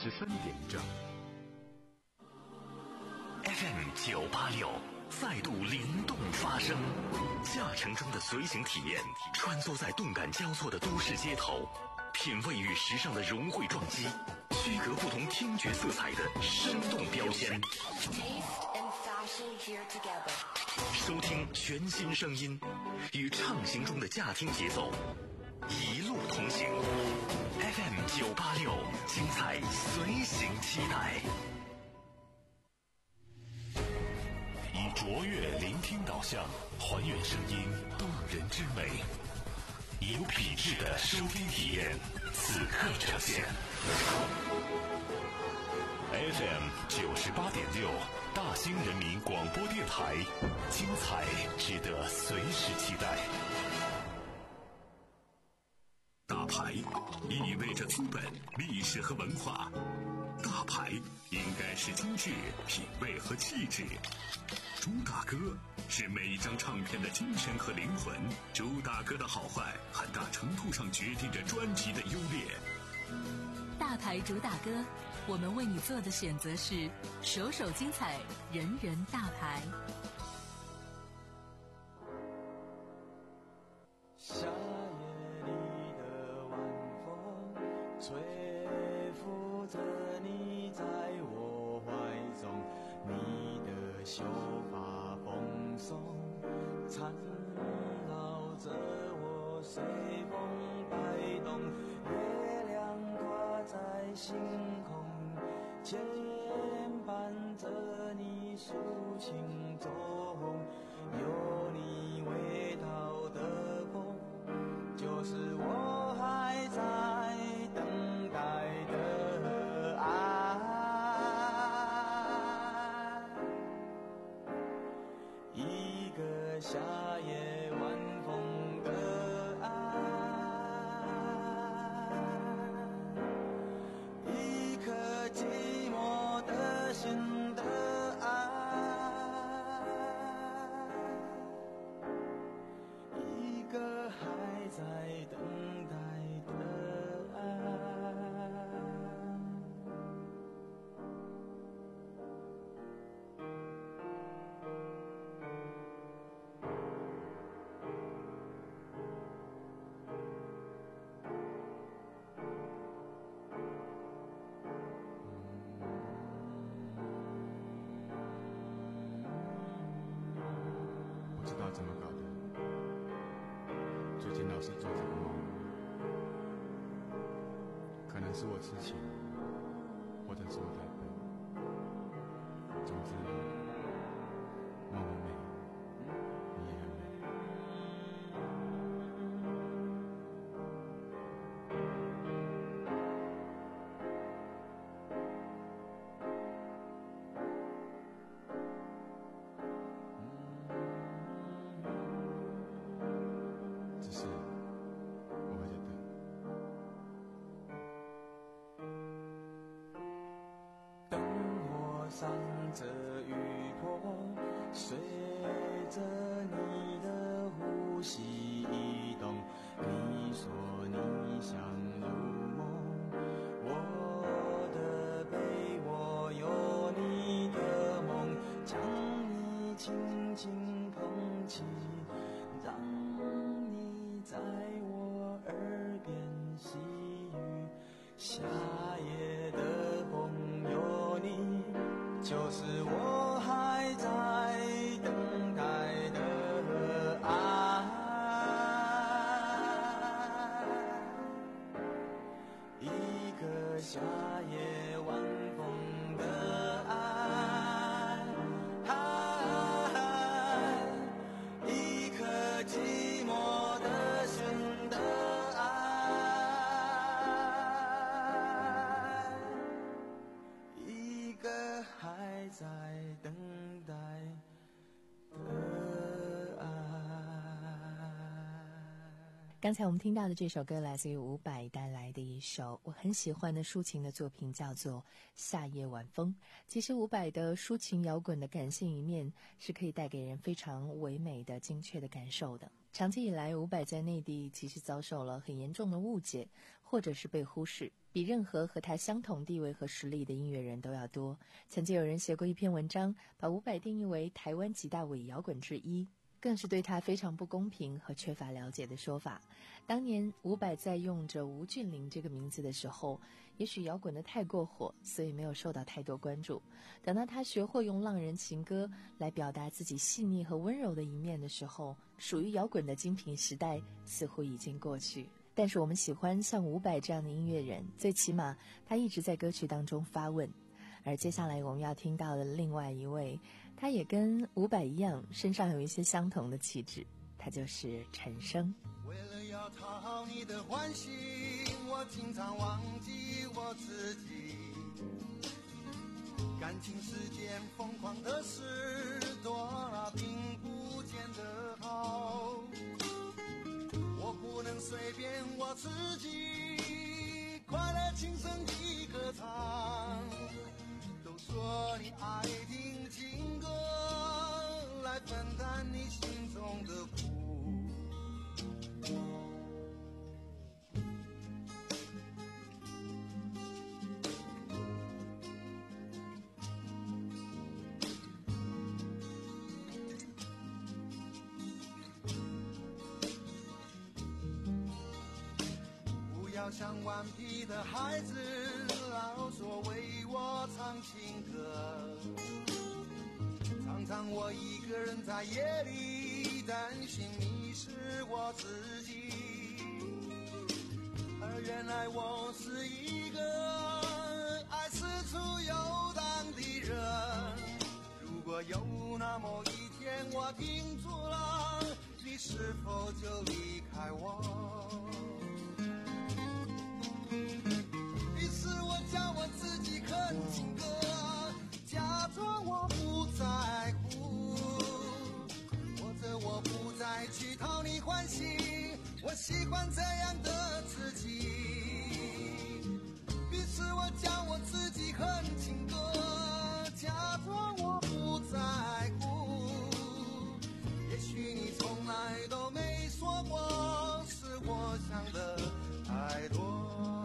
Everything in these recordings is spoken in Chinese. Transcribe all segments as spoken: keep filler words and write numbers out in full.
十三点整。 F M 九八六再度灵动发声，驾乘中的随行体验，穿梭在动感交错的都市街头，品味与时尚的融汇撞击，区隔不同听觉色彩的生动标签。收听全新声音，与畅行中的驾听节奏，一路同行。F M 九八六，精彩随行期待。以卓越聆听导向，还原声音动人之美，有品质的收听体验，此刻呈现。F M 九十八点六，大兴人民广播电台，精彩值得随时期待。大牌意味着资本、历史和文化，大牌应该是精致、品味和气质。朱大哥是每一张唱片的精神和灵魂，朱大哥的好坏很大程度上决定着专辑的优劣。 大牌主打歌，我们为你做的选择是首首精彩，人人大牌。 夏夜里的晚风吹拂着你在我怀中，你的秀发蓬松缠绕着我，随风摆动，月亮挂在星空，牵绊着你抒情中，有你味道的风，就是我还在等待的爱。一个夏夜晚风的爱，一颗寂寞的心的爱，一个还在等待的爱。 不知道怎么搞的，最近老是做这个梦，可能是我痴情，或者是我太笨。总之，梦很美，你也很美。只是我会在等。 灯火闪着雨波，随着你的呼吸移动。你说你想入梦，我的被窝有你的梦，将你轻轻捧起，让你在我耳边细语。夏夜的风有你，就是我还在等待的爱。一个夏夜晚风的爱，一颗寂寞的心的爱，一个还在等待的爱。 刚才我们听到的这首歌来自于伍佰带来的一首我很喜欢的抒情的作品，叫做《夏夜晚风》。其实伍佰的抒情摇滚的感性一面是可以带给人非常唯美的精确的感受的。长期以来，伍佰在内地其实遭受了很严重的误解， 或者是被忽视，比任何和他相同地位和实力的音乐人都要多。曾经有人写过一篇文章，把伍佰定义为台湾几大伪摇滚之一，更是对他非常不公平和缺乏了解的说法。当年伍佰在用着吴俊霖这个名字的时候，也许摇滚得太过火，所以没有受到太多关注。等到他学会用浪人情歌来表达自己细腻和温柔的一面的时候，属于摇滚的精品时代似乎已经过去。但是我们喜欢像伍佰这样的音乐人，最起码他一直在歌曲当中发问。而接下来我们要听到的另外一位，他也跟伍佰一样，身上有一些相同的气质，他就是陈升。 为了要讨你的欢心，我经常忘记我自己，感情世间疯狂的事多了，并不见得好，我不能随便我自己，快乐轻声地歌唱，都说你爱听情歌，来分担你心中的苦，不要像顽皮的孩子，老说为我唱情歌，常常我一个人在夜里担心迷失我自己，而原来我是一个爱四处游荡的人，如果有那么一天我停住了，你是否就离开我？于是我叫我自己哼情歌，假装我不在乎，或者我不再去讨你欢喜，我喜欢这样的自己。于是我叫我自己哼情歌，假装我不在乎，也许你从来都没说过，是我想的太多。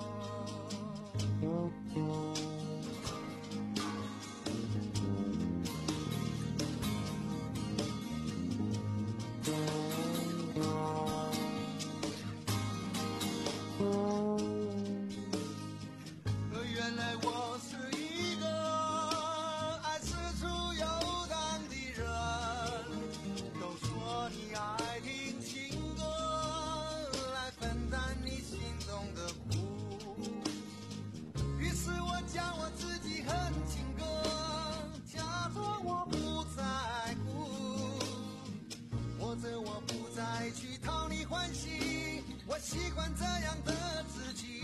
原来我是一个爱四处游荡的人，都说你爱听情歌，来分担你心中的苦，于是我叫我自己哼情歌，假装我不在乎，或者我不再去讨你欢喜，我喜欢这样的自己。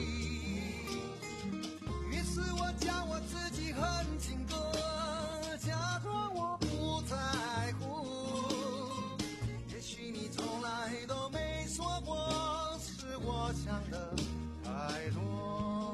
于是我叫我自己哼情歌，假装我不在乎，也许你从来都没说过，是我想的太多。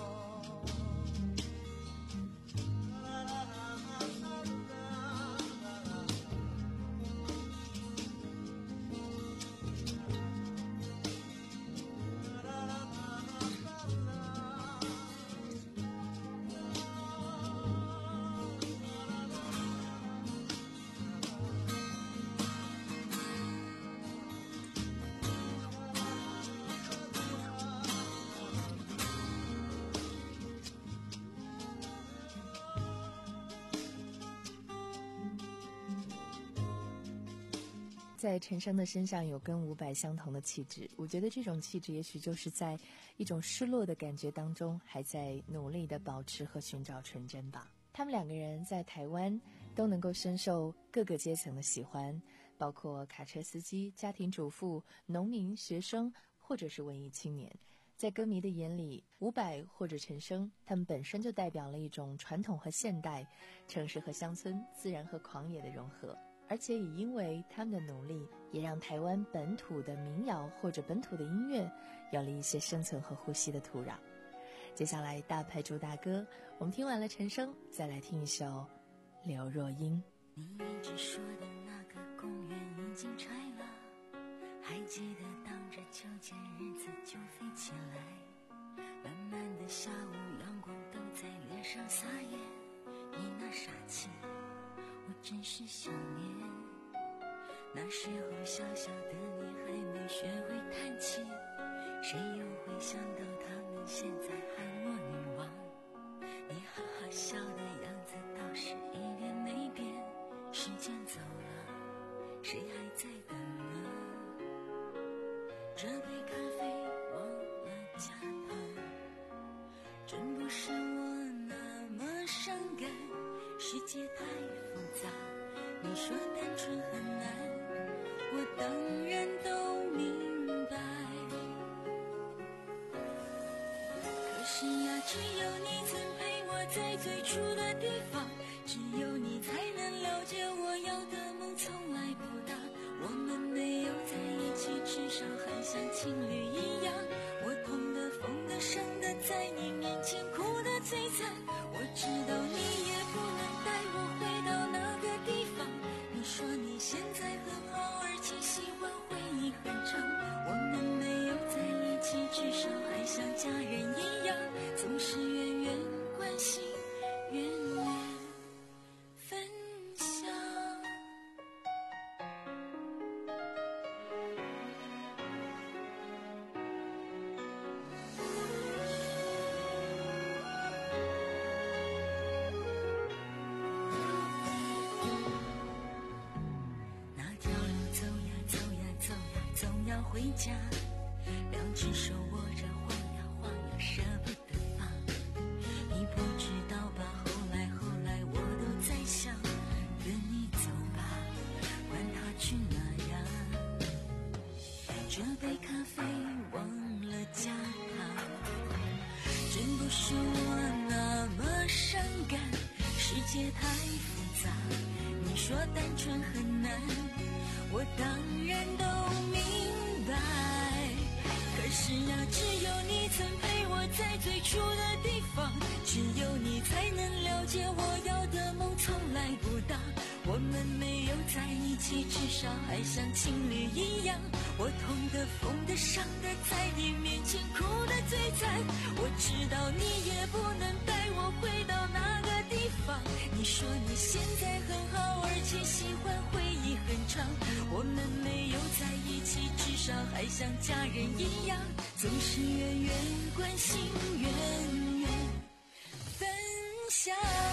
在陈升的身上有跟伍佰相同的气质，我觉得这种气质也许就是在一种失落的感觉当中，还在努力的保持和寻找纯真吧。他们两个人在台湾都能够深受各个阶层的喜欢，包括卡车司机、家庭主妇、农民、学生，或者是文艺青年。在歌迷的眼里，伍佰或者陈升，他们本身就代表了一种传统和现代、城市和乡村、自然和狂野的融合。而且也因为他们的努力，也让台湾本土的民谣或者本土的音乐有了一些生存和呼吸的土壤。接下来大牌主打歌，我们听完了陈升，再来听一首刘若英。 你一直说的那个公园已经拆了，还记得荡着秋千日子就飞起来， 慢慢的下午，阳光都在脸上撒野，你那傻气，我真是想念。那时候小小的你还没学会叹气，谁又会想到他们现在喊我女王？你哈哈笑的样子倒是一点没变，时间走了，谁还在等呢？这杯咖啡忘了加糖，真不是我那么伤感，世界太复杂，你说单纯很难，我当然都明白。可是呀，只有你曾陪我在最初的地方，只有你才能了解我要的梦从来不大。我们没有在一起，至少还像情侣一样。我痛的、疯的、伤的，在你面前哭得最惨。我知道你也不能带我回到那个地方。你说你现在很好，而且喜欢回忆很长。我们没有在一起，至少还像家人一样，总是远远关心，远远分享。那条路走呀走呀走呀，总要回家，两只手握着晃呀晃呀，舍不得放。你不知道吧，后来后来我都在想，跟你走吧，管他去哪呀。这杯咖啡忘了加糖，真不是我那么伤感，世界太复杂，你说单纯很难，我当然都明白。可是呀，只有你曾陪我在最初的地方，只有你才能了解我要的梦从来不大。我们没有在一起，至少还像情侣一样。我痛的、疯的、伤的，在你面前哭得最惨。我知道你也不能带我回到那个地方。你说你现在很好，而且喜欢回忆很长。我们没有在一起，至少还像家人一样，总是远远关心，远远分享。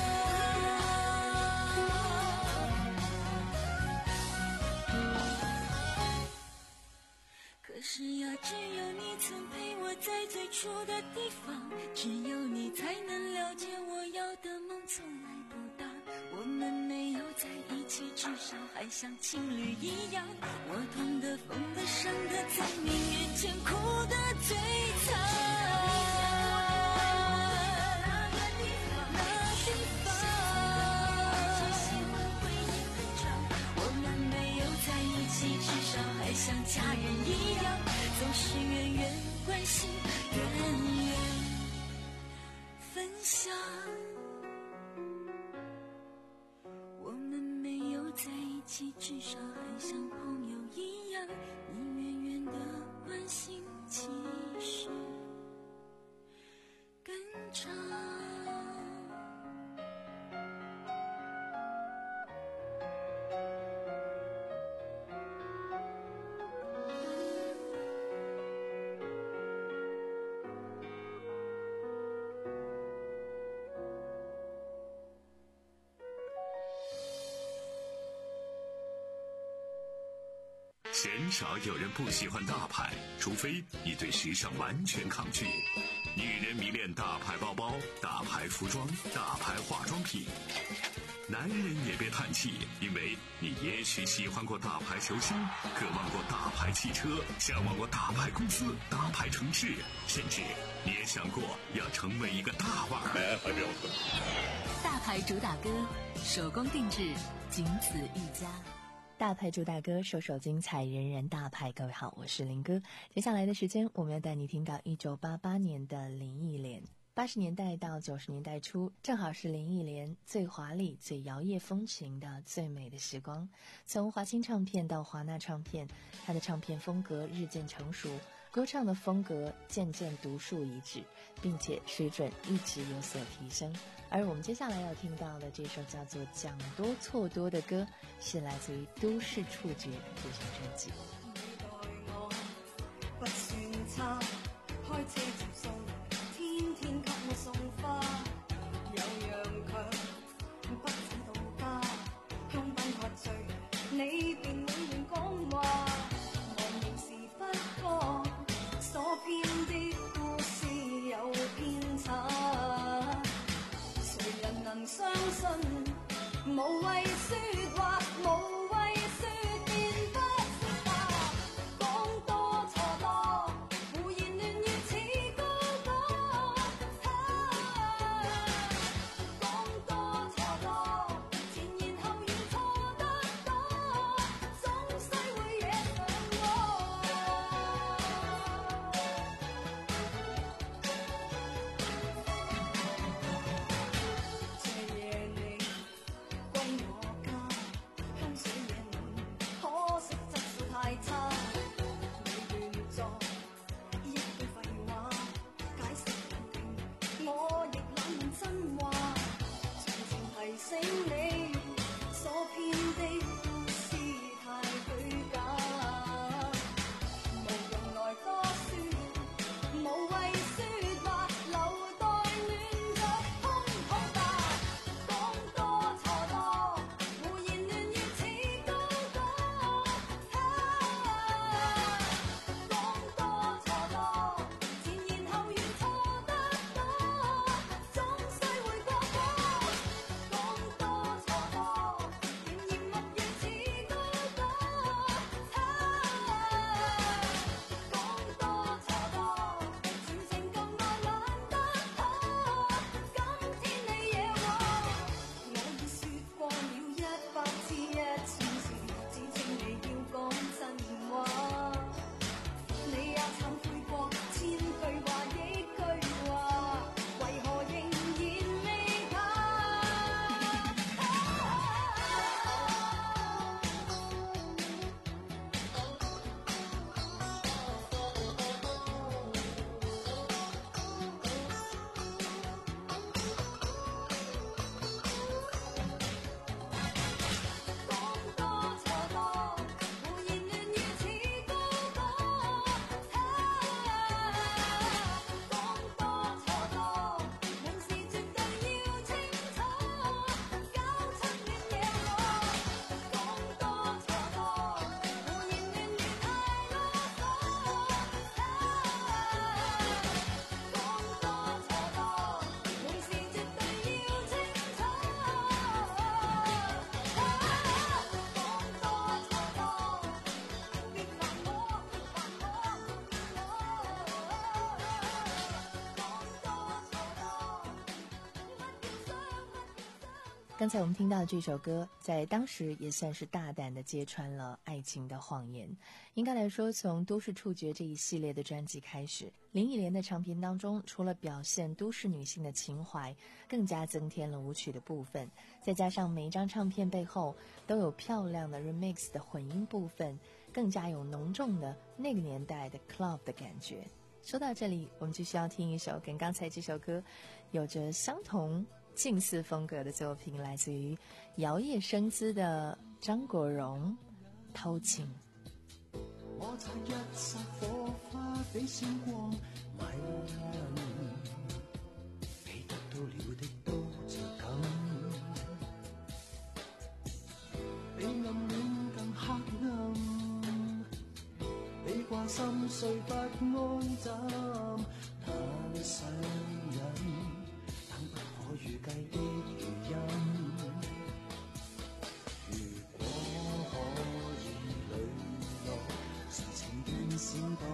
可是呀，只有你曾陪我在最初的地方，只有你才能了解我要的梦从来不大。我们没有在一起，至少还像情侣一样。我痛的、疯的、伤的，在你面前哭得最惨。至少还像家人一样，总是远远关心，远远分享。我们没有在一起，至少还像朋友一样，你远远的关心，其实更长。 鲜少有人不喜欢大牌，除非你对时尚完全抗拒。女人迷恋大牌包包、大牌服装、大牌化妆品。男人也别叹气，因为你也许喜欢过大牌球星，渴望过大牌汽车，向往过大牌公司、大牌城市，甚至你也想过要成为一个大腕儿。 大牌主打歌，手工定制，仅此一家。大牌主打歌，首首精彩，人人大牌。各位好，我是林哥。接下来的时间，我们要带你听到一九八八年的林忆莲。八十年代到九十年代初，正好是林忆莲最华丽、最摇曳风情的最美的时光。从华星唱片到华纳唱片，她的唱片风格日渐成熟， 歌唱的风格渐渐独树一帜，并且水准一直有所提升。而我们接下来要听到的这首叫做《讲多错多》的歌，是来自于都市触觉这张专辑。 不算差，開車接送，天天給我送花，有樣強，不止到家，香檳喝醉，你便永遠講話，忘形時不過，所編的故事有偏差，誰人能相信？無謂説話，無謂説便不説話，講多錯多，胡言亂語似高歌。講多錯多，前言後語錯得多，總須會惹上我。這夜你歸我家，香水也濃，可惜質素太差。你亂作一堆廢話，解釋難聽，我亦冷悶真話，常情提醒你，所編的故事太虛假，無用來多説，無謂説話，留待亂着空空吧。講多錯多，胡言亂語似高歌。講多錯多，前言後語錯得多，總須會過火。講多錯多，甜言蜜語似高歌。講多錯多，全情共愛懶得可，今天你惹我，我已説過了一百次一千次，只請你要講真話。你也懺悔過千句話億句話，為何仍然未怕？講多錯多，胡言亂語似高歌。講多錯多，明事絕對要清楚，搞出亂惹我。講多錯多，胡言亂語太囉嗦。講多錯多，明事絕對要清楚。講多錯多，別煩我，別煩我。 刚才我们听到的这首歌，在当时也算是大胆的揭穿了爱情的谎言。应该来说，从都市触觉这一系列的专辑开始，林忆莲的唱片当中，除了表现都市女性的情怀，更加增添了舞曲的部分，再加上每一张唱片背后都有漂亮的 remix 的混音部分，更加有浓重的那个年代的 club 的感觉。说到这里，我们就需要听一首跟刚才这首歌有着相同近似风格的作品，来自于摇曳生姿的张国荣《偷情》。 我差一剎火花比閃光迷人，你得到了的都着緊，比暗戀更黑暗，比掛心睡不安枕，太上癮，等不可預計的原因。閃蕩，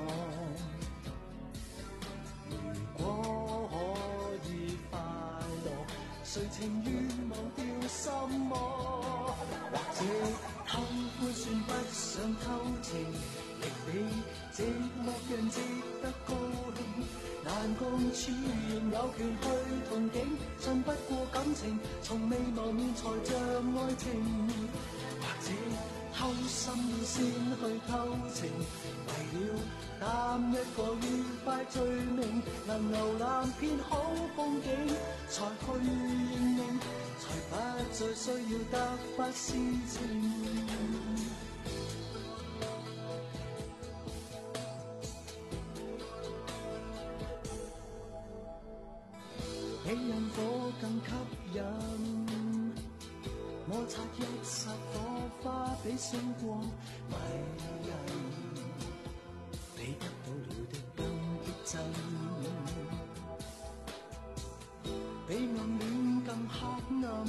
如果可以快樂，誰情願忘掉什麼？或者偷歡算不上偷情，亦比寂寞人值得高興。難共處仍有權去憧憬，信不過感情，從未謀面才像愛情。或者偷心要先去偷情，為了擔一個愉快罪名，能瀏覽片好風景，才去認命，才不再需要得不是情。比引火更吸引，摩擦一剎火花比星光迷人，比得到了的更激震，比暗戀更黑暗，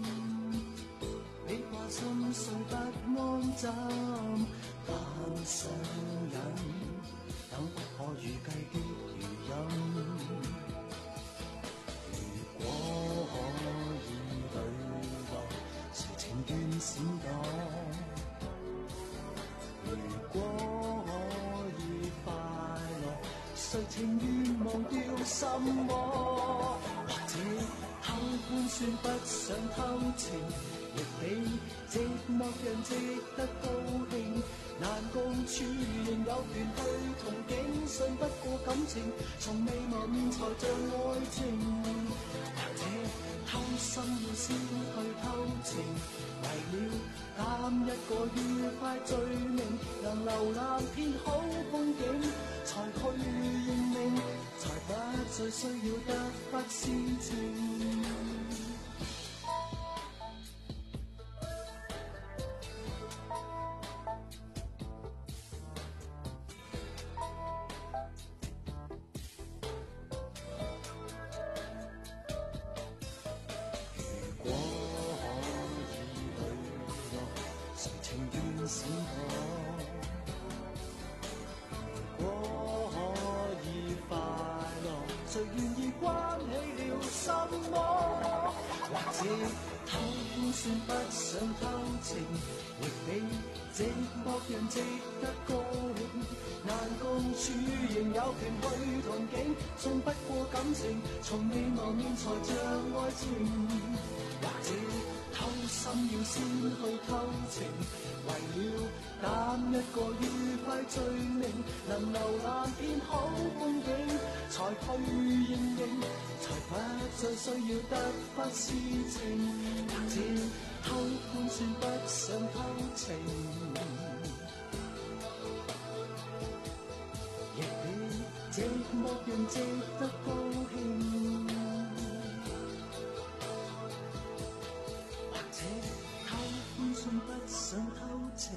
比掛心睡不安枕，但上癮等不可預計的餘音。閃躲，如果可以快樂，誰情願忘掉什麼？或者偷歡算不想偷情，亦比寂寞人值得高興。難共處仍有權去同境，信不過感情，從未謀面才像愛情。或者偷心要先去偷情，為了擔一個愉快罪名，能瀏覽片好風景，才去認命，才不再需要得不是情。算不想偷情，亦比寂寞人值得高興。難共處仍有權去同境，信不過感情，從未謀面才像愛情。或者偷心要先去偷情，為了擔一個愉快罪名，能瀏覽片好風景，才去認命，才不再需要得不是情。或者偷歡算不想偷情，亦比寂寞人值得高興。或者偷歡算不想偷情。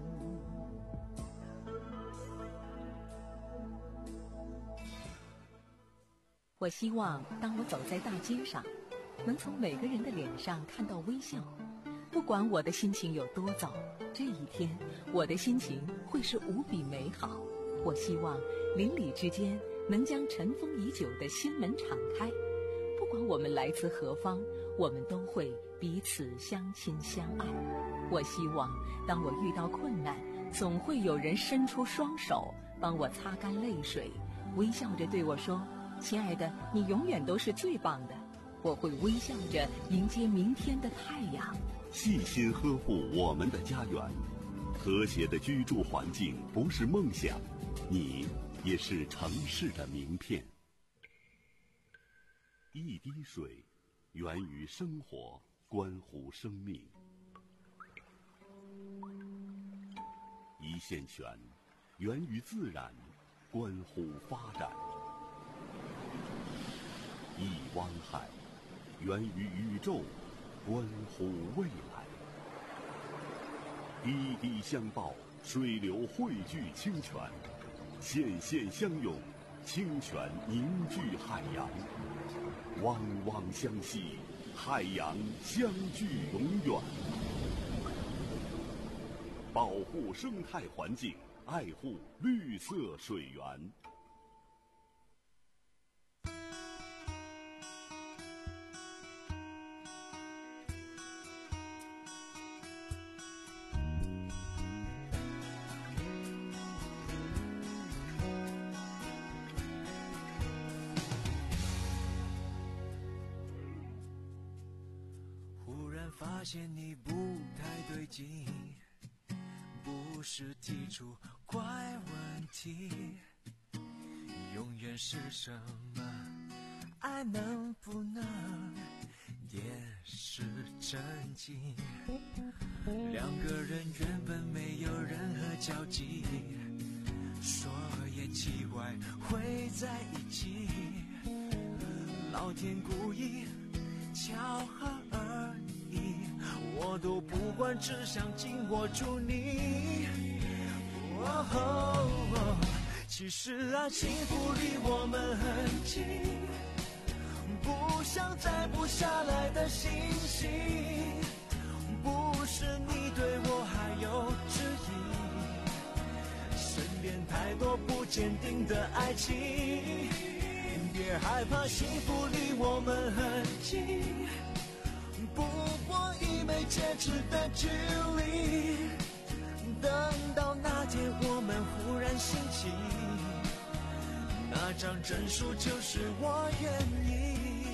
我希望当我走在大街上，能从每个人的脸上看到微笑，不管我的心情有多糟，这一天我的心情会是无比美好。我希望邻里之间能将尘封已久的心门敞开，不管我们来自何方，我们都会彼此相亲相爱。我希望当我遇到困难，总会有人伸出双手帮我擦干泪水，微笑着对我说，亲爱的，你永远都是最棒的。我会微笑着迎接明天的太阳。 细心呵护我们的家园，和谐的居住环境不是梦想，你也是城市的名片。一滴水源于生活，关乎生命；一线泉源于自然，关乎发展；一汪海源于宇宙，关乎未来。滴滴相报，水流汇聚清泉，线线相拥，清泉凝聚海洋，汪汪相惜，海洋相聚永远。保护生态环境，爱护绿色水源。 发现你不太对劲， 不是提出怪问题，永远是什么？爱能不能也是真经？两个人原本没有任何交集，说也奇怪会在一起，老天故意巧合而已，我都不管，只想紧握住你。哦哦，其实啊，幸福离我们很近，不像摘不下来的星星，不是你对我还有质疑，身边太多不坚定的爱情，别害怕，幸福离我们很近，不过一枚戒指的距离，等到那天我们忽然醒起，那张证书就是我愿意。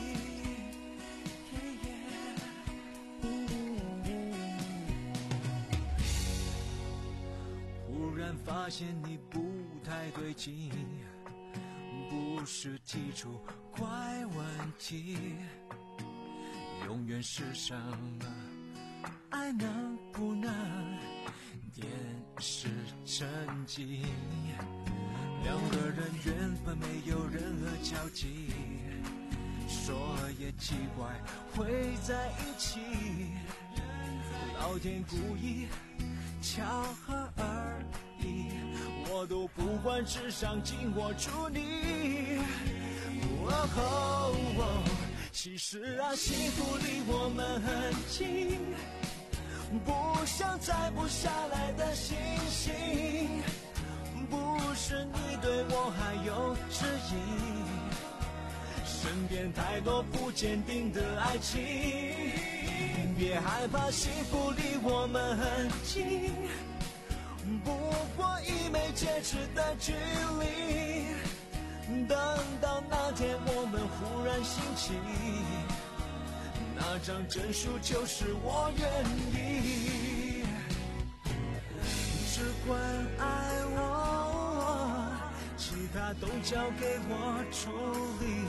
忽然发现你不太对劲，不是提出怪问题，永远是什么？爱能不能也是真经？两个人原本没有任何交集，说也奇怪会在一起，老天故意巧合而已，我都不管，只想紧握住你。哦哦，其实啊，幸福离我们很近，不像摘不下来的星星，不是你对我还有质疑，身边太多不坚定的爱情，别害怕，幸福离我们很近，不过一枚戒指的距离，等到那天我们忽然醒起，那张证书就是我愿意，只管爱我，其他都交给我处理，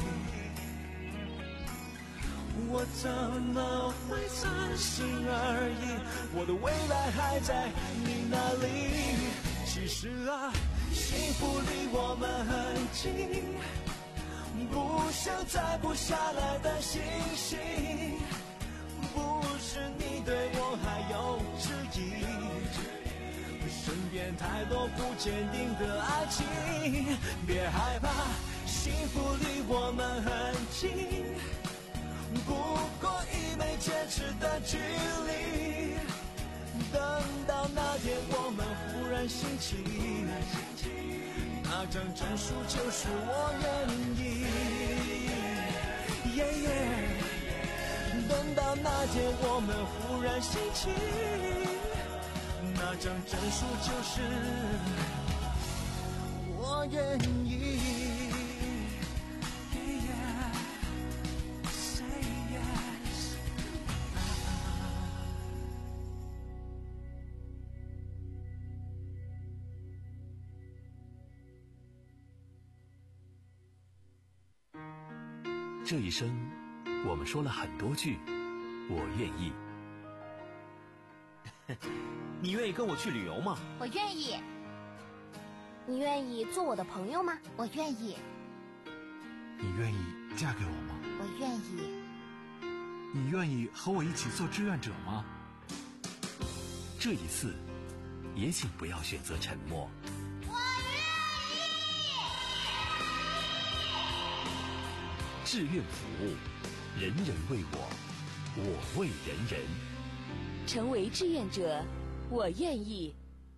我怎么会真心而已，我的未来还在你那里。其实啊，幸福离我们很近，不像摘不下来的星星，不是你对我还有质疑，身边太多不坚定的爱情，别害怕，幸福离我们很近，不过一枚戒指的距离，等到那天我们忽然醒起，那张证书就是我愿意。yeah, yeah, 等到那天我们忽然醒起，那张证书就是我愿意。yeah, yeah, say yes. 这一生，我们说了很多句“我愿意”。 你愿意跟我去旅游吗？ 我愿意。你愿意做我的朋友吗？我愿意。 你愿意嫁给我吗？ 我愿意。 你愿意和我一起做志愿者吗？ 这一次，也请不要选择沉默。 我愿意。 志愿服务，人人为我，我为人人。 成为志愿者，我愿意。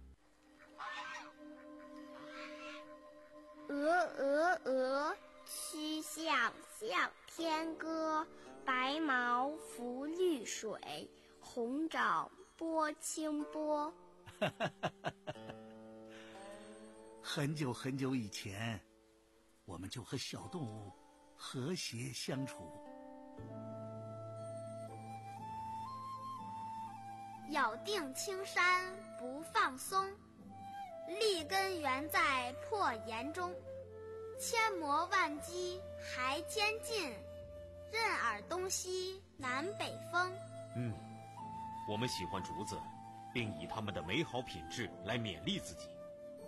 鹅鹅鹅，曲项向天歌。白毛浮绿水，红掌拨清波。 很久很久以前，我们就和小动物和谐相处。 咬定青山不放松， 立根原在破岩中，千磨万击还坚劲，任尔东西南北风。 嗯，我们喜欢竹子，并以它们的美好品质来勉励自己。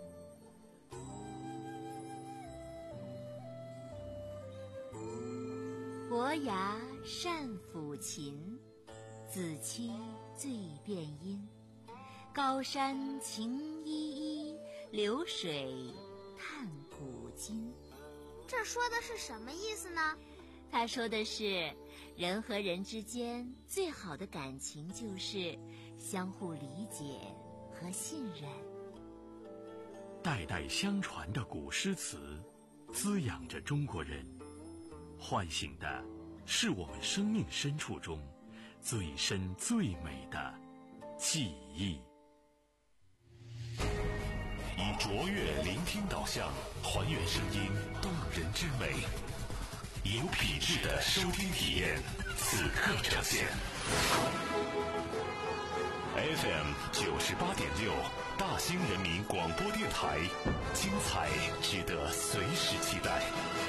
伯牙善抚琴，子期最辨音。高山晴依依，流水叹古今。 这说的是什么意思呢？ 他说的是，人和人之间最好的感情就是相互理解和信任。 代代相传的古诗词，滋养着中国人，唤醒的是我们生命深处中最深最美的记忆。以卓越聆听导向，还原声音动人之美，以有品质的收听体验，此刻呈现。F M 九十八点六，大兴人民广播电台，精彩值得随时期待。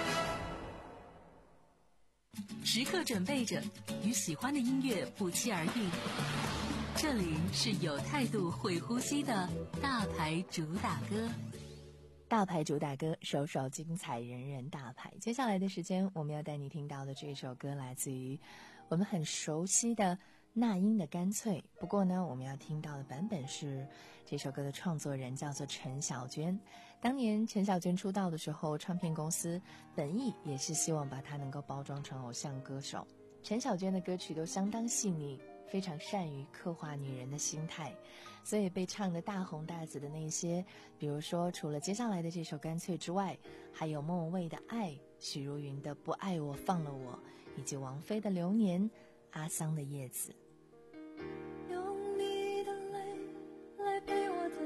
时刻准备着，与喜欢的音乐不期而遇。这里是有态度、会呼吸的大牌主打歌。 大牌主打歌，首首精彩，人人大牌。接下来的时间，我们要带你听到的这首歌，来自于我们很熟悉的那英的《干脆》。不过呢，我们要听到的版本是这首歌的创作人叫做陈小娟。当年陈小娟出道的时候，唱片公司本意也是希望把她能够包装成偶像歌手。陈小娟的歌曲都相当细腻，非常善于刻画女人的心态，所以被唱得大红大紫的那些，比如说除了接下来的这首《干脆》之外，还有莫文蔚的《爱》、许茹芸的《不爱我放了我》，以及王菲的《流年》、阿桑的《叶子》。 用你的泪来陪我的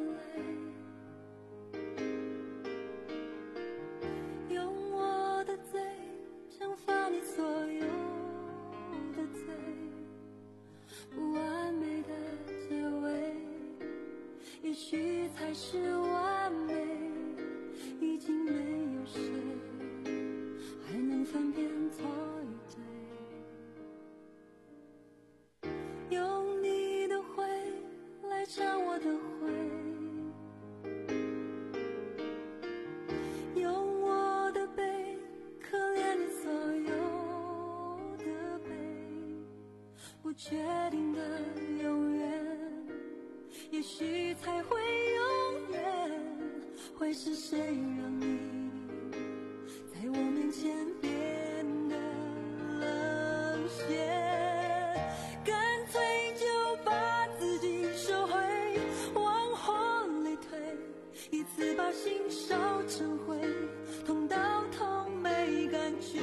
泪，用我的嘴惩罚你所有的罪，不完美的结尾，也许才是完美。已经没有谁还能分辨错与对，用你的灰来尝我的灰，用我的悲可怜你所有的悲，不确定的永远，也许才会永远。会是谁让你在我面前变得冷血？干脆就把自己收回，往火里推，一次把心烧成灰，痛到痛没感觉。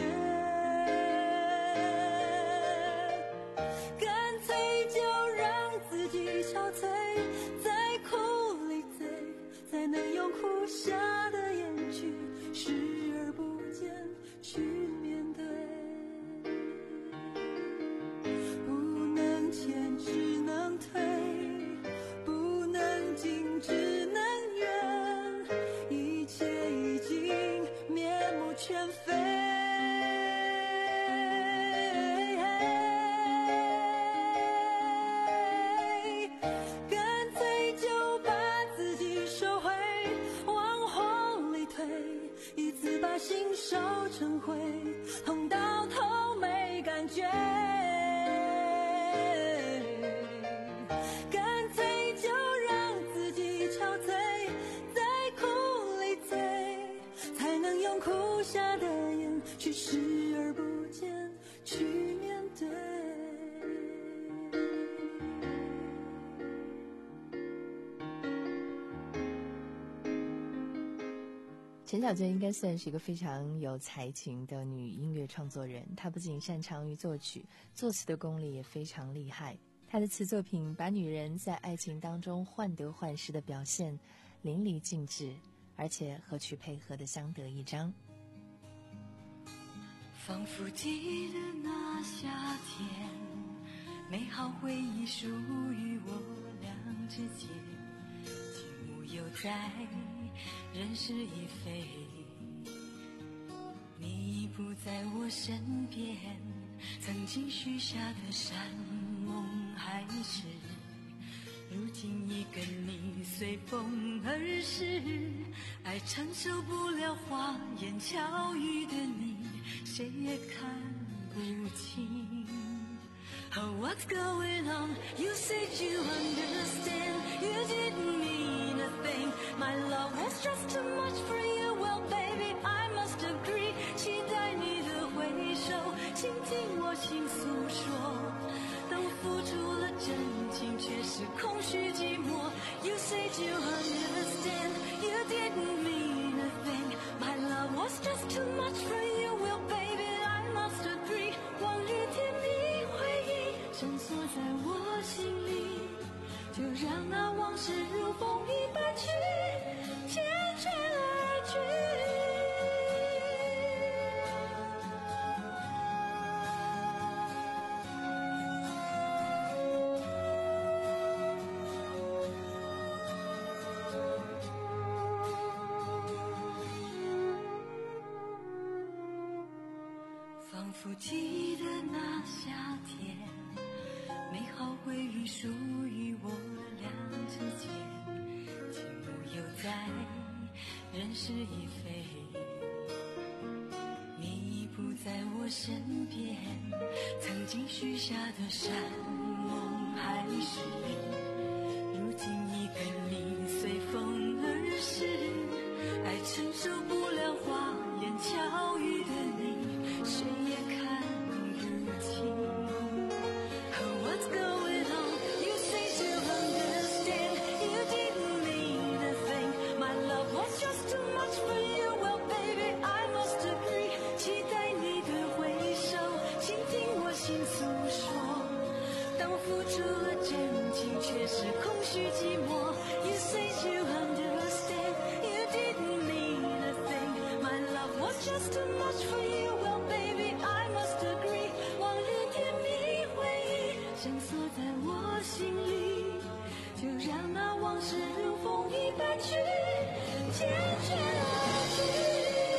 干脆就让自己憔悴，在苦里醉，才能用哭下的眼去视而不见，去面对。不能前只能退，不能进只能远，一切已经面目全非。心烧成灰，痛到头没感觉。干脆就让自己憔悴，在苦里醉，才能用哭下的眼去视而不见，去面对。 陈小娟应该算是一个非常有才情的女音乐创作人，她不仅擅长于作曲，作词的功力也非常厉害。她的词作品把女人在爱情当中患得患失的表现淋漓尽致，而且和曲配合的相得益彰。 仿佛记得那夏天，美好回忆属于我俩之间，寂寞又又在，人事已非，你不在我身边，曾经许下的山盟海誓，如今已跟你随风而逝，爱承受不了花言巧语的你，谁也看不清。Oh, what's going on? You said you understand. You didn't mean a thing. My love was just too much for you. Well, baby, I must agree. 期待你的回首，倾听我心诉说。当付出了真情，却是空虚寂寞。You said you understand. You didn't mean a thing. My love was just too much for you. Well, baby, I must agree. 往日甜蜜回忆深锁在我心里，就让那往事如风一般去缱绻而去。仿佛记得那夏天，美好回忆属于我俩之间，情路又在，人事已非，你不在我身边，曾经许下的山盟海誓，如今已跟你随风而逝，爱承受不了花言巧语的你，谁也看不清。Oh, what's going on? You say you understand. You didn't mean a thing. My love was just too much for you. Well, baby, I must agree. 期待你的回首，倾听我心诉说。当付出了真情，却是空虚寂寞。You say you understand. You didn't mean a thing. My love was just too much for you. Well, baby, I must agree. 往日甜蜜回忆深锁在我心里，就让那往事如风一般去缱绻而去。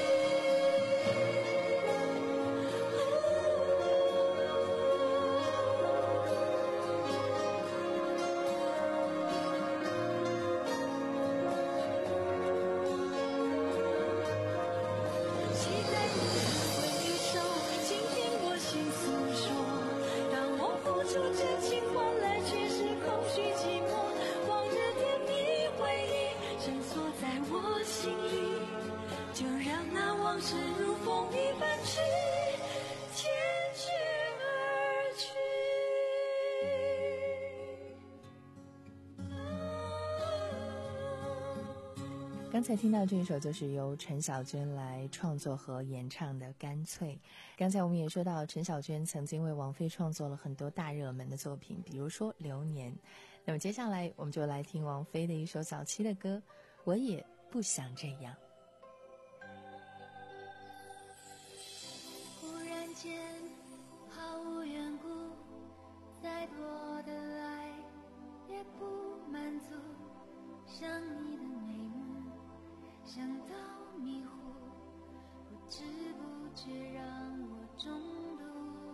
刚才听到这一首就是由陈小娟来创作和演唱的《干脆》。刚才我们也说到，陈小娟曾经为王菲创作了很多大热门的作品，比如说《流年》。那么接下来我们就来听王菲的一首早期的歌《我也不想这样》。 忽然间毫无缘故，再多的爱也不满足，想你的眉目，想到迷糊，不知不觉让我中毒。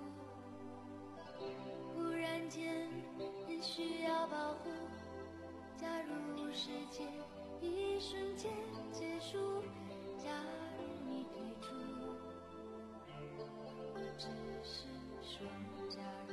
忽然间也需要保护，假如世界一瞬间结束，假如你退出，我只是说假如。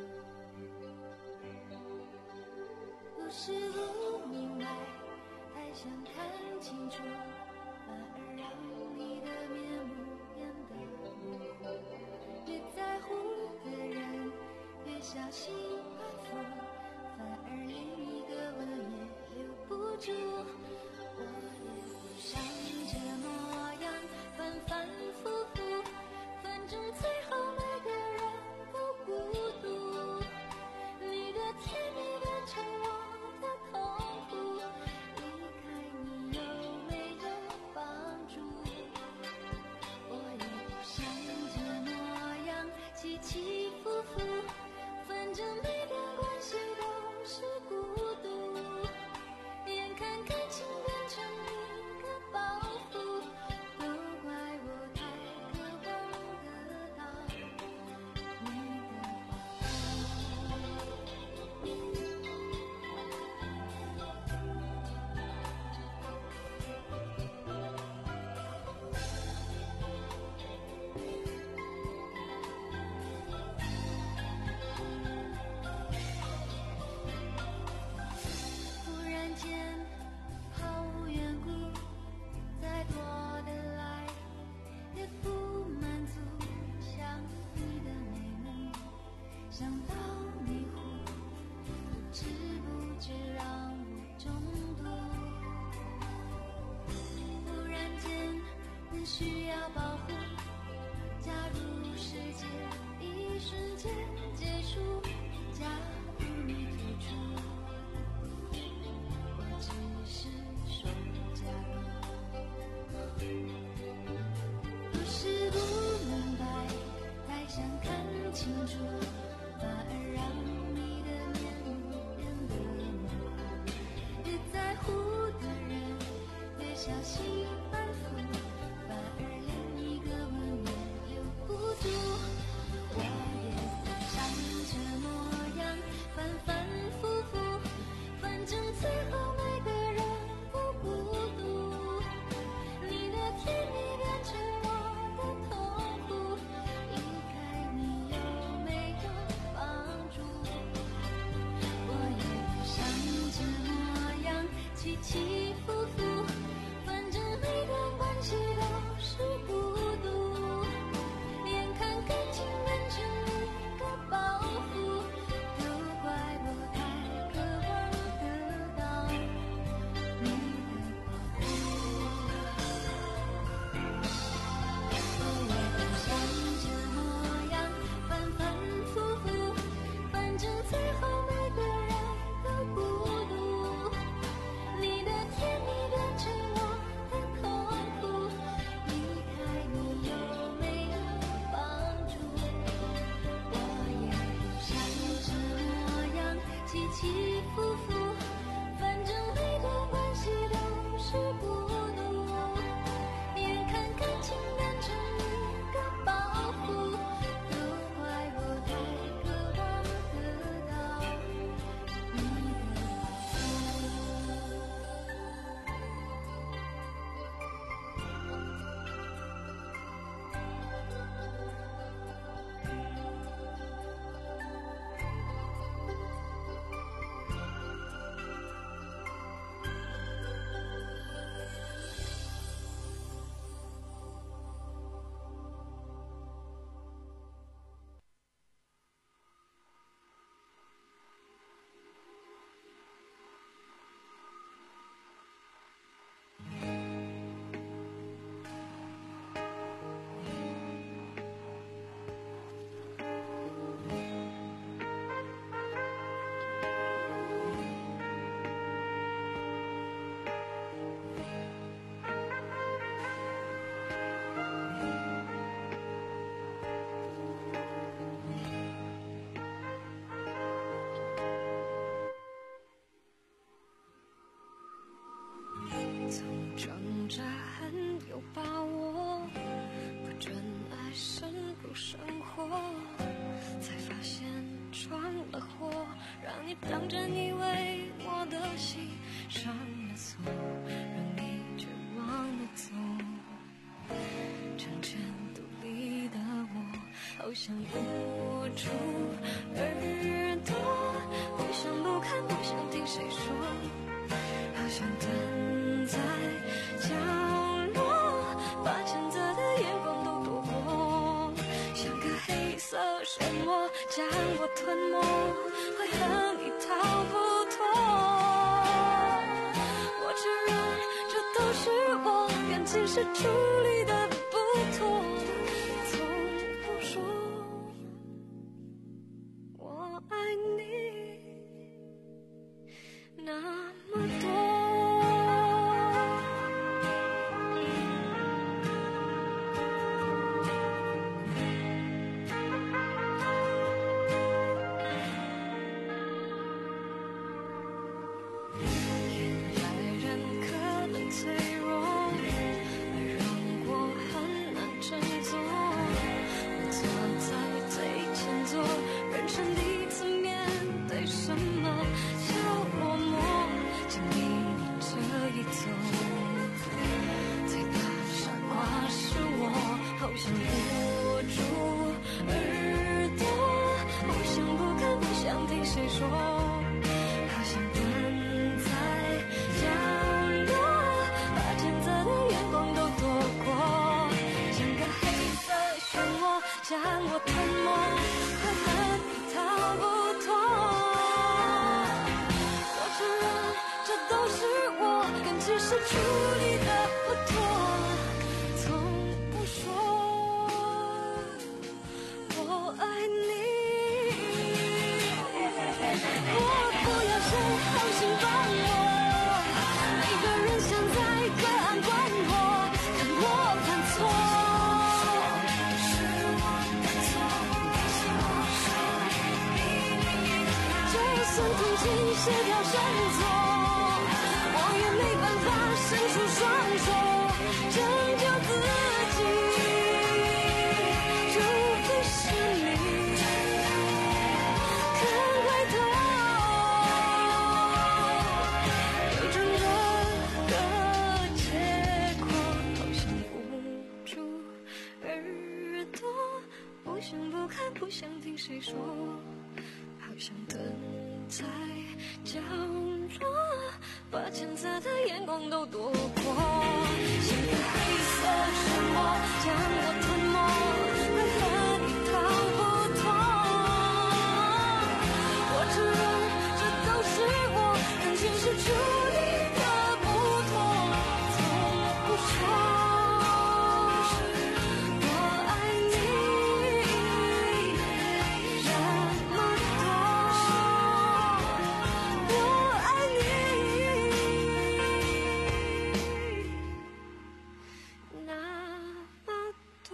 不是不明白，太想看清楚，反而让你的面目变得模糊。越在乎的人，越小心安抚，反而连一个吻也留不住。我也不想这模样，反反复复，反正最后每个人都孤独。你的甜蜜变成我的痛苦，离开你有没有帮助？我也不想这模样，起起伏伏，反正每段关系都是孤独。眼看感情变成需要保护。假如世界一瞬间结束，假如你退出，我只是说假如。不是不明白，太想看清楚，反而让你的面目变得模糊。越在乎的人，越小心反复，反而连一个吻也留不住。我也不想这模样，反反复复，反正最后每个人都孤独。你的甜蜜变成我的痛苦，离开你有没有帮助？我也不想这模样，起起伏伏，反正每段关系都是孤独。眼看感情变成一个包袱，都怪我太渴望得到你的保护。我也不想这模样，反反复复，反正最后每个人都孤独。你的甜蜜变成我的痛苦，离开你有没有帮助？我也不想这模样，起起伏伏，反正每段关系都是孤独。眼看感情变成一个包袱，都怪我太渴望得到你的保护。总挣扎很有把握，不准爱深入生活，才发现闯了祸，让你当真以为我的心上了锁，让你绝望的走。成全独立的我，好想捂住耳朵，不想不看，不想听谁说，好想等在角落，把谴责的眼光都躲过，像个黑色漩涡将我吞没，会和你逃不脱。我承认这都是我感情是处理的不妥，从不说我爱你那么多。原来人可能脆弱，而让想听清谁跳谁错，我也没办法伸出双手拯救自己，除非是你肯回头，对准这个结果，好想捂住耳朵，不想不看，不想听谁说，好想等在角落，把潜在的眼光都躲过，像个黑色漩涡将我吞没，为何你逃不脱？我承认这都是我，感情是处理的不妥，从不说我爱你这么多，我爱你那么多。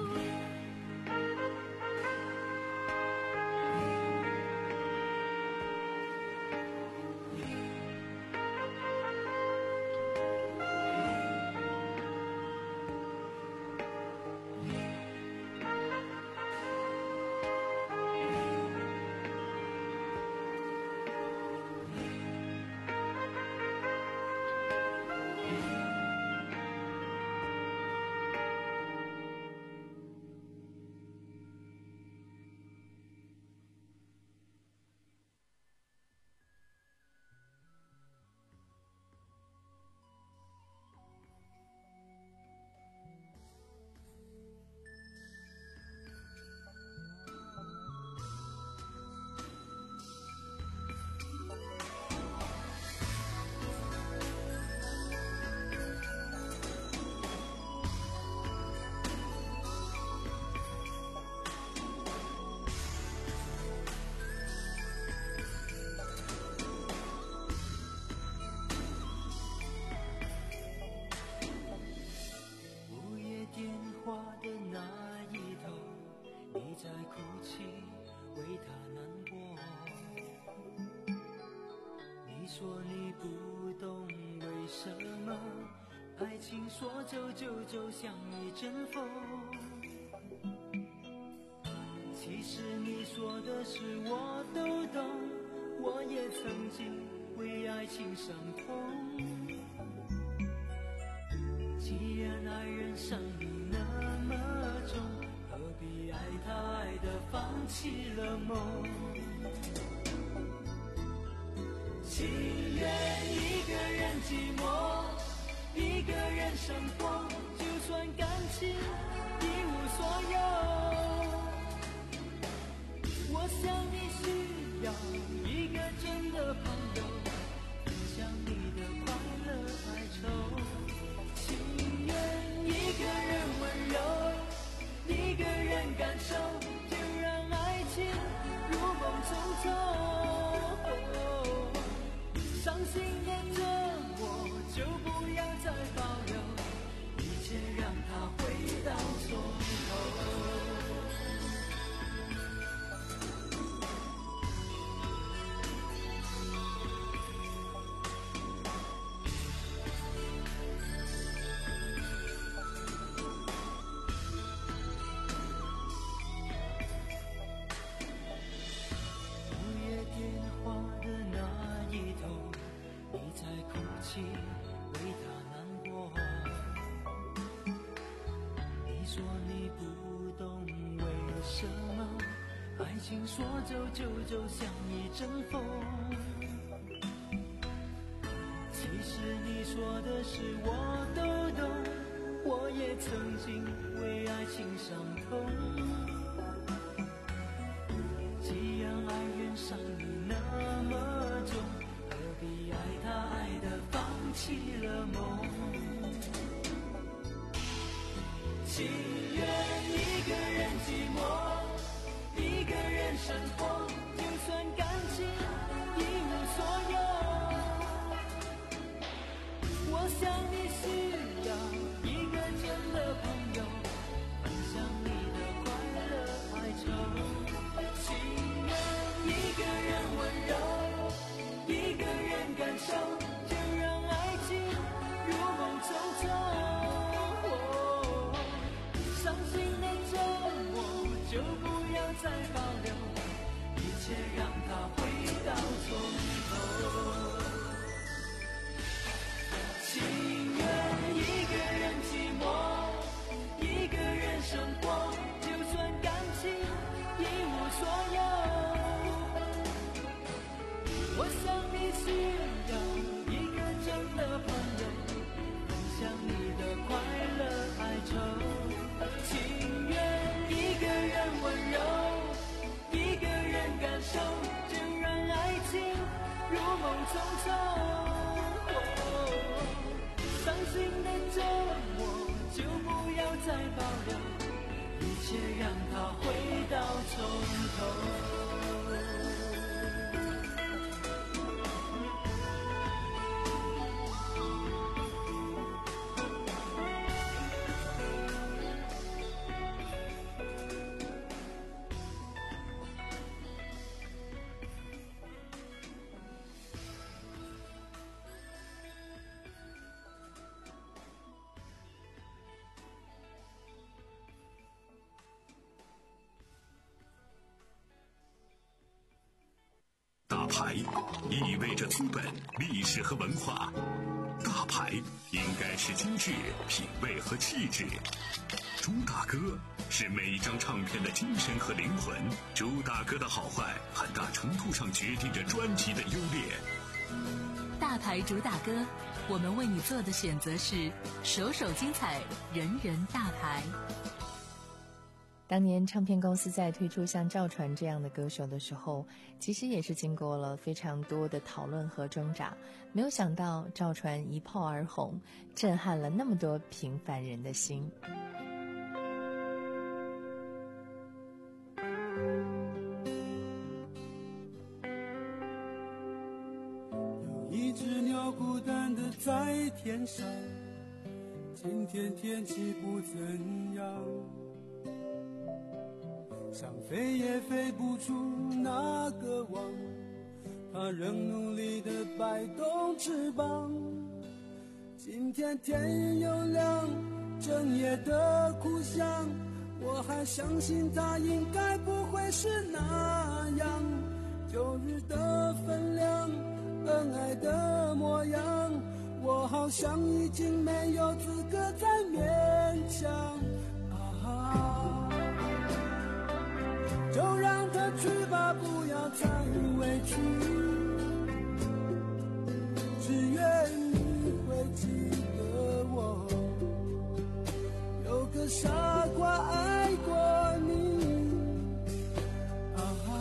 午夜电话的那一头，你在哭泣，为他难过。你说你不懂为什么爱情说走就走像一阵风，其实你说的是我都懂，我也曾经为爱情伤痛。既然爱人伤你那么重，何必爱他爱得放弃了梦？情愿一个人寂寞，一个人生活，就算感情一无所有。我想你需要一个真的朋友，分享你的快乐哀愁。情愿一个人温柔，一个人感受，就让爱情如梦匆匆。伤心的折磨就不要再保留，一切让它回到从头。午夜电话的那一头，你在哭泣，为他难过。你说你不懂为什么爱情说走就走像一阵风，其实你说的是我都懂，我也曾经为爱情伤痛。既然爱人伤你那么重，何必爱他爱得放弃了梦？情愿一个人寂寞，一个人生活，就算感情一无所有。我想你需要一个真的朋友，分享你的快乐哀愁。情愿一个人温柔， 匆匆，伤心的周末就不要再保留，一切让它回到从头。 大牌意味着资本、历史和文化，大牌应该是精致、品味和气质。朱大哥是每一张唱片的精神和灵魂，朱大哥的好坏很大程度上决定着专辑的优劣。 大牌朱大哥，我们为你做的选择是首首精彩，人人大牌。 当年唱片公司在推出像赵传这样的歌手的时候，其实也是经过了非常多的讨论和挣扎，没有想到赵传一炮而红，震撼了那么多平凡人的心。 有一只鸟孤单的在天上，今天天气不怎样，想飞也飞不出那个网，它仍努力地摆动翅膀。今天天又亮，整夜的哭响，我还相信它应该不会是那样。旧日的分量，恩爱的模样，我好像已经没有资格再勉强啊。就让它去吧，不要再委屈，只愿你会记得我，有个傻瓜爱过你啊。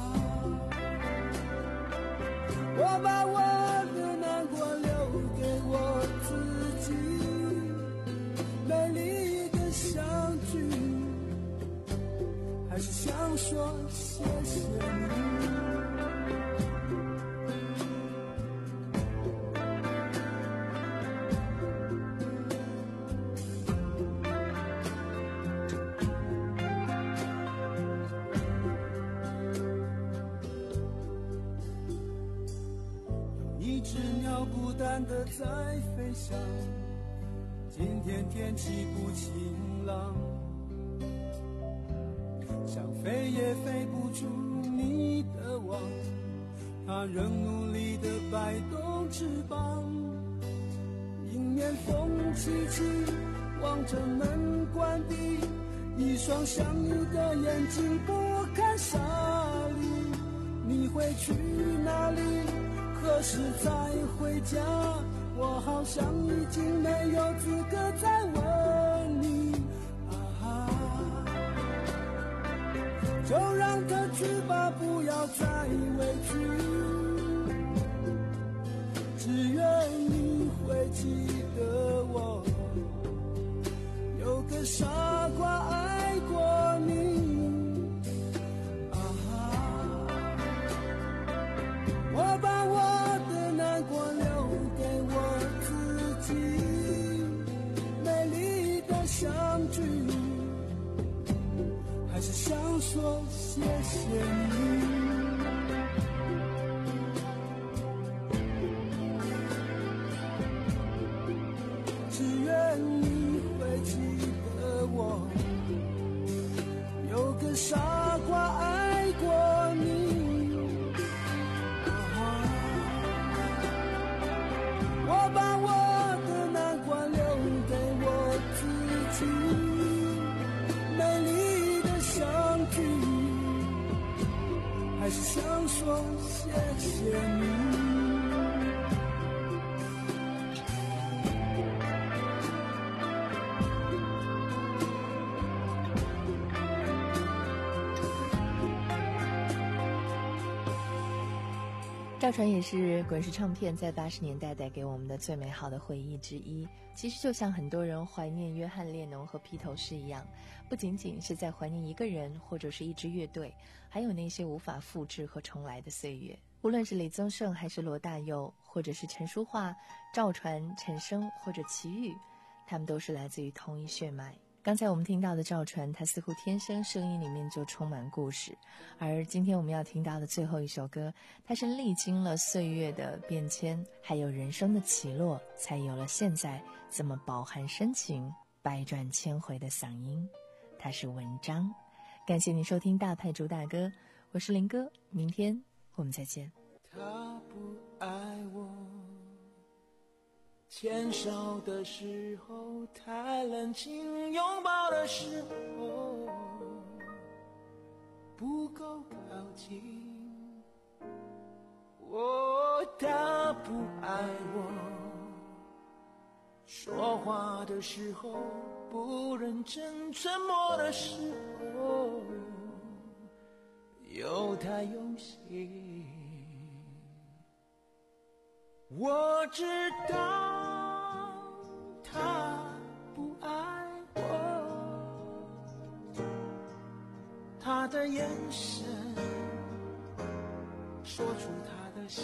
我把我的难过留给我自己，美丽的相聚，还是想说谢谢你。有一只鸟孤单地在飞翔，今天天气不晴朗，想飞也飞不出你的网，它仍努力地摆动翅膀。迎面风起起，望着门关闭，一双想你的眼睛不堪沙砾。你会去哪里？何时才回家？我好像已经没有资格再问你啊。就让它去吧，不要再委屈，只愿你会记得我，有个傻瓜爱过你啊。我把我的难过留给我自己，美丽的相聚，还是想说谢谢你。 赵传也是滚石唱片在八十年代带给我们的最美好的回忆之一。其实就像很多人怀念约翰列侬和披头士一样，不仅仅是在怀念一个人或者是一支乐队，还有那些无法复制和重来的岁月。无论是李宗盛还是罗大佑，或者是陈淑桦、赵传、陈升或者齐豫，他们都是来自于同一血脉。刚才我们听到的赵传，他似乎天生声音里面就充满故事，而今天我们要听到的最后一首歌，它是历经了岁月的变迁，还有人生的起落，才有了现在这么饱含深情、百转千回的嗓音。它是文章。感谢你收听大派主打歌，我是林哥，明天我们再见。 他不爱我，牵手的时候太冷清，拥抱的时候不够靠近。哦，他不爱我，说话的时候不认真，沉默的时候又太用心。我知道他不爱我，他的眼神说出他的心，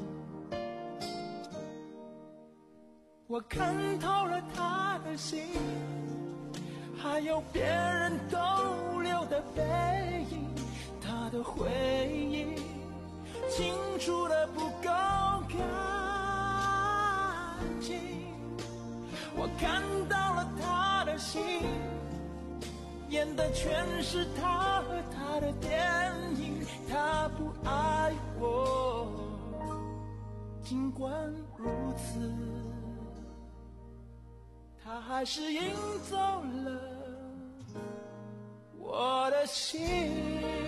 我看透了他的心，还有别人逗留的背影，他的回忆清楚的不够干净，我看到了他的心，演的全是他和他的电影。他不爱我，尽管如此，他还是赢走了我的心。